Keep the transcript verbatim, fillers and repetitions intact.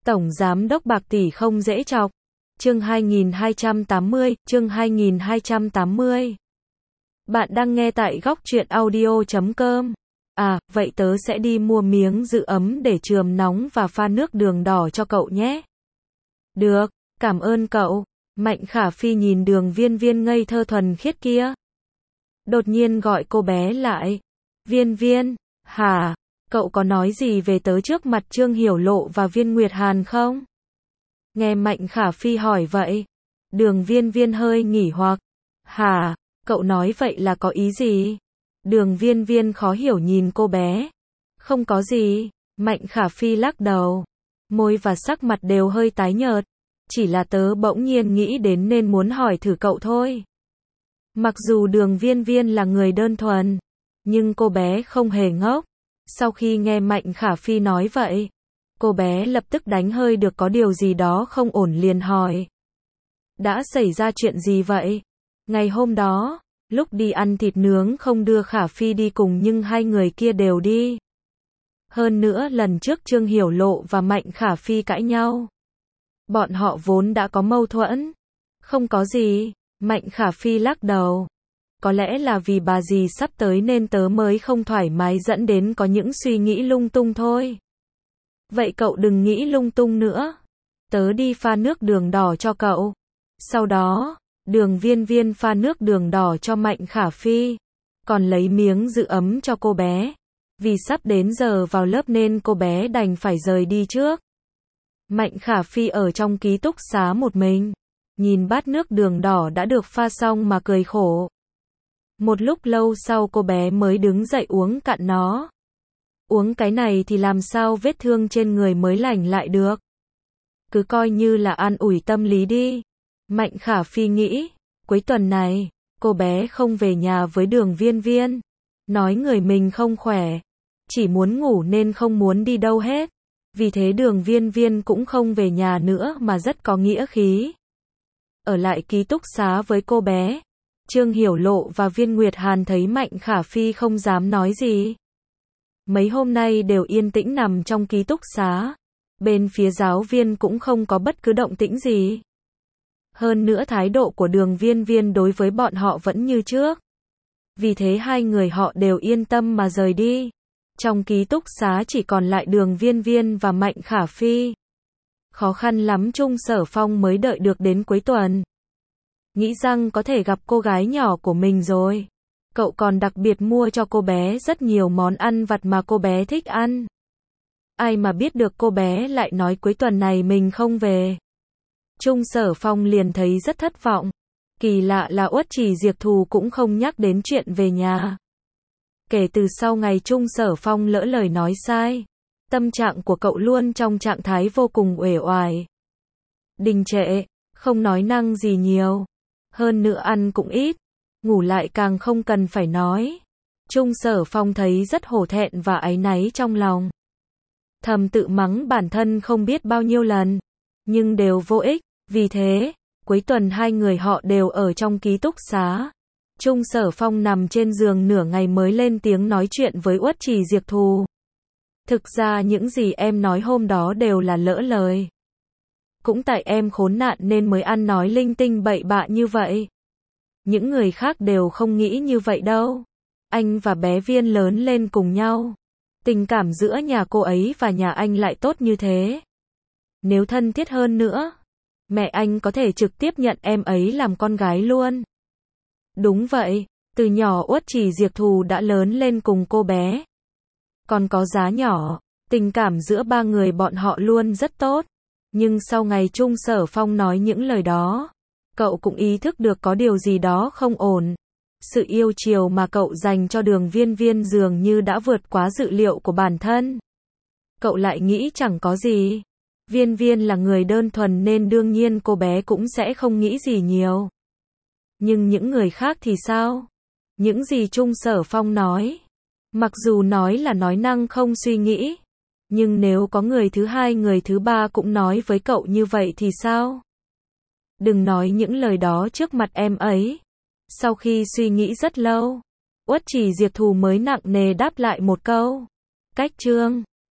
Tổng Giám đốc bạc tỷ không dễ chọc. Chương hai nghìn hai trăm tám mươi, chương hai nghìn hai trăm tám mươi. Bạn đang nghe tại góc truyện audio chấm com. À, vậy tớ sẽ đi mua miếng giữ ấm để chườm nóng và pha nước đường đỏ cho cậu nhé. Được, cảm ơn cậu. Mạnh Khả Phi nhìn Đường Viên Viên ngây thơ thuần khiết kia. Đột nhiên gọi cô bé lại. Viên Viên, hả? Cậu có nói gì về tớ trước mặt Trương Hiểu Lộ và Viên Nguyệt Hàn không? Nghe Mạnh Khả Phi hỏi vậy. Đường Viên Viên hơi nghỉ hoặc. Hả? Cậu nói vậy là có ý gì? Đường Viên Viên khó hiểu nhìn cô bé. Không có gì. Mạnh Khả Phi lắc đầu. Môi và sắc mặt đều hơi tái nhợt. Chỉ là tớ bỗng nhiên nghĩ đến nên muốn hỏi thử cậu thôi. Mặc dù Đường Viên Viên là người đơn thuần, nhưng cô bé không hề ngốc. Sau khi nghe Mạnh Khả Phi nói vậy, cô bé lập tức đánh hơi được có điều gì đó không ổn liền hỏi. Đã xảy ra chuyện gì vậy? Ngày hôm đó, lúc đi ăn thịt nướng không đưa Khả Phi đi cùng nhưng hai người kia đều đi. Hơn nữa lần trước Trương Hiểu Lộ và Mạnh Khả Phi cãi nhau. Bọn họ vốn đã có mâu thuẫn. Không có gì, Mạnh Khả Phi lắc đầu. Có lẽ là vì bà dì sắp tới nên tớ mới không thoải mái dẫn đến có những suy nghĩ lung tung thôi. Vậy cậu đừng nghĩ lung tung nữa. Tớ đi pha nước đường đỏ cho cậu. Sau đó, Đường Viên Viên pha nước đường đỏ cho Mạnh Khả Phi. Còn lấy miếng giữ ấm cho cô bé. Vì sắp đến giờ vào lớp nên cô bé đành phải rời đi trước. Mạnh Khả Phi ở trong ký túc xá một mình. Nhìn bát nước đường đỏ đã được pha xong mà cười khổ. Một lúc lâu sau cô bé mới đứng dậy uống cạn nó. Uống cái này thì làm sao vết thương trên người mới lành lại được. Cứ coi như là an ủi tâm lý đi. Mạnh Khả Phi nghĩ, cuối tuần này, cô bé không về nhà với Đường Viên Viên. Nói người mình không khỏe. Chỉ muốn ngủ nên không muốn đi đâu hết. Vì thế Đường Viên Viên cũng không về nhà nữa mà rất có nghĩa khí. Ở lại ký túc xá với cô bé. Trương Hiểu Lộ và Viên Nguyệt Hàn thấy Mạnh Khả Phi không dám nói gì. Mấy hôm nay đều yên tĩnh nằm trong ký túc xá. Bên phía giáo viên cũng không có bất cứ động tĩnh gì. Hơn nữa thái độ của Đường Viên Viên đối với bọn họ vẫn như trước. Vì thế hai người họ đều yên tâm mà rời đi. Trong ký túc xá chỉ còn lại Đường Viên Viên và Mạnh Khả Phi. Khó khăn lắm Trung Sở Phong mới đợi được đến cuối tuần. Nghĩ rằng có thể gặp cô gái nhỏ của mình rồi. Cậu còn đặc biệt mua cho cô bé rất nhiều món ăn vặt mà cô bé thích ăn. Ai mà biết được cô bé lại nói cuối tuần này mình không về. Trung Sở Phong liền thấy rất thất vọng. Kỳ lạ là Uất Trì Diệp Thù cũng không nhắc đến chuyện về nhà. Kể từ sau ngày Trung Sở Phong lỡ lời nói sai, tâm trạng của cậu luôn trong trạng thái vô cùng uể oải. Đình trệ, không nói năng gì nhiều. Hơn nữa ăn cũng ít, ngủ lại càng không cần phải nói. Trung Sở Phong thấy rất hổ thẹn và áy náy trong lòng. Thầm tự mắng bản thân không biết bao nhiêu lần, nhưng đều vô ích. Vì thế, cuối tuần hai người họ đều ở trong ký túc xá. Trung Sở Phong nằm trên giường nửa ngày mới lên tiếng nói chuyện với Uất Trì Diệp Thù. Thực ra những gì em nói hôm đó đều là lỡ lời. Cũng tại em khốn nạn nên mới ăn nói linh tinh bậy bạ như vậy. Những người khác đều không nghĩ như vậy đâu. Anh và bé Viên lớn lên cùng nhau. Tình cảm giữa nhà cô ấy và nhà anh lại tốt như thế. Nếu thân thiết hơn nữa, mẹ anh có thể trực tiếp nhận em ấy làm con gái luôn. Đúng vậy, từ nhỏ Uất Trì Diệp Thù đã lớn lên cùng cô bé. Còn có Giá nhỏ, tình cảm giữa ba người bọn họ luôn rất tốt. Nhưng sau ngày Trung Sở Phong nói những lời đó, cậu cũng ý thức được có điều gì đó không ổn. Sự yêu chiều mà cậu dành cho Đường Viên Viên dường như đã vượt quá dự liệu của bản thân. Cậu lại nghĩ chẳng có gì. Viên Viên là người đơn thuần nên đương nhiên cô bé cũng sẽ không nghĩ gì nhiều. Nhưng những người khác thì sao? Những gì Trung Sở Phong nói, mặc dù nói là nói năng không suy nghĩ, nhưng nếu có người thứ hai người thứ ba cũng nói với cậu như vậy thì sao? Đừng nói những lời đó trước mặt em ấy. Sau khi suy nghĩ rất lâu, Uất Trì Diệp Thù mới nặng nề đáp lại một câu. Cách Trương